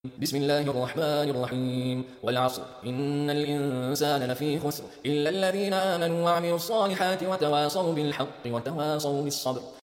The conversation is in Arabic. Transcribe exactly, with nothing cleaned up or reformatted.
بسم الله الرحمن الرحيم والعصر إن الإنسان لفي خسر إلا الذين آمنوا وعملوا الصالحات وتواصوا بالحق وتواصوا بالصبر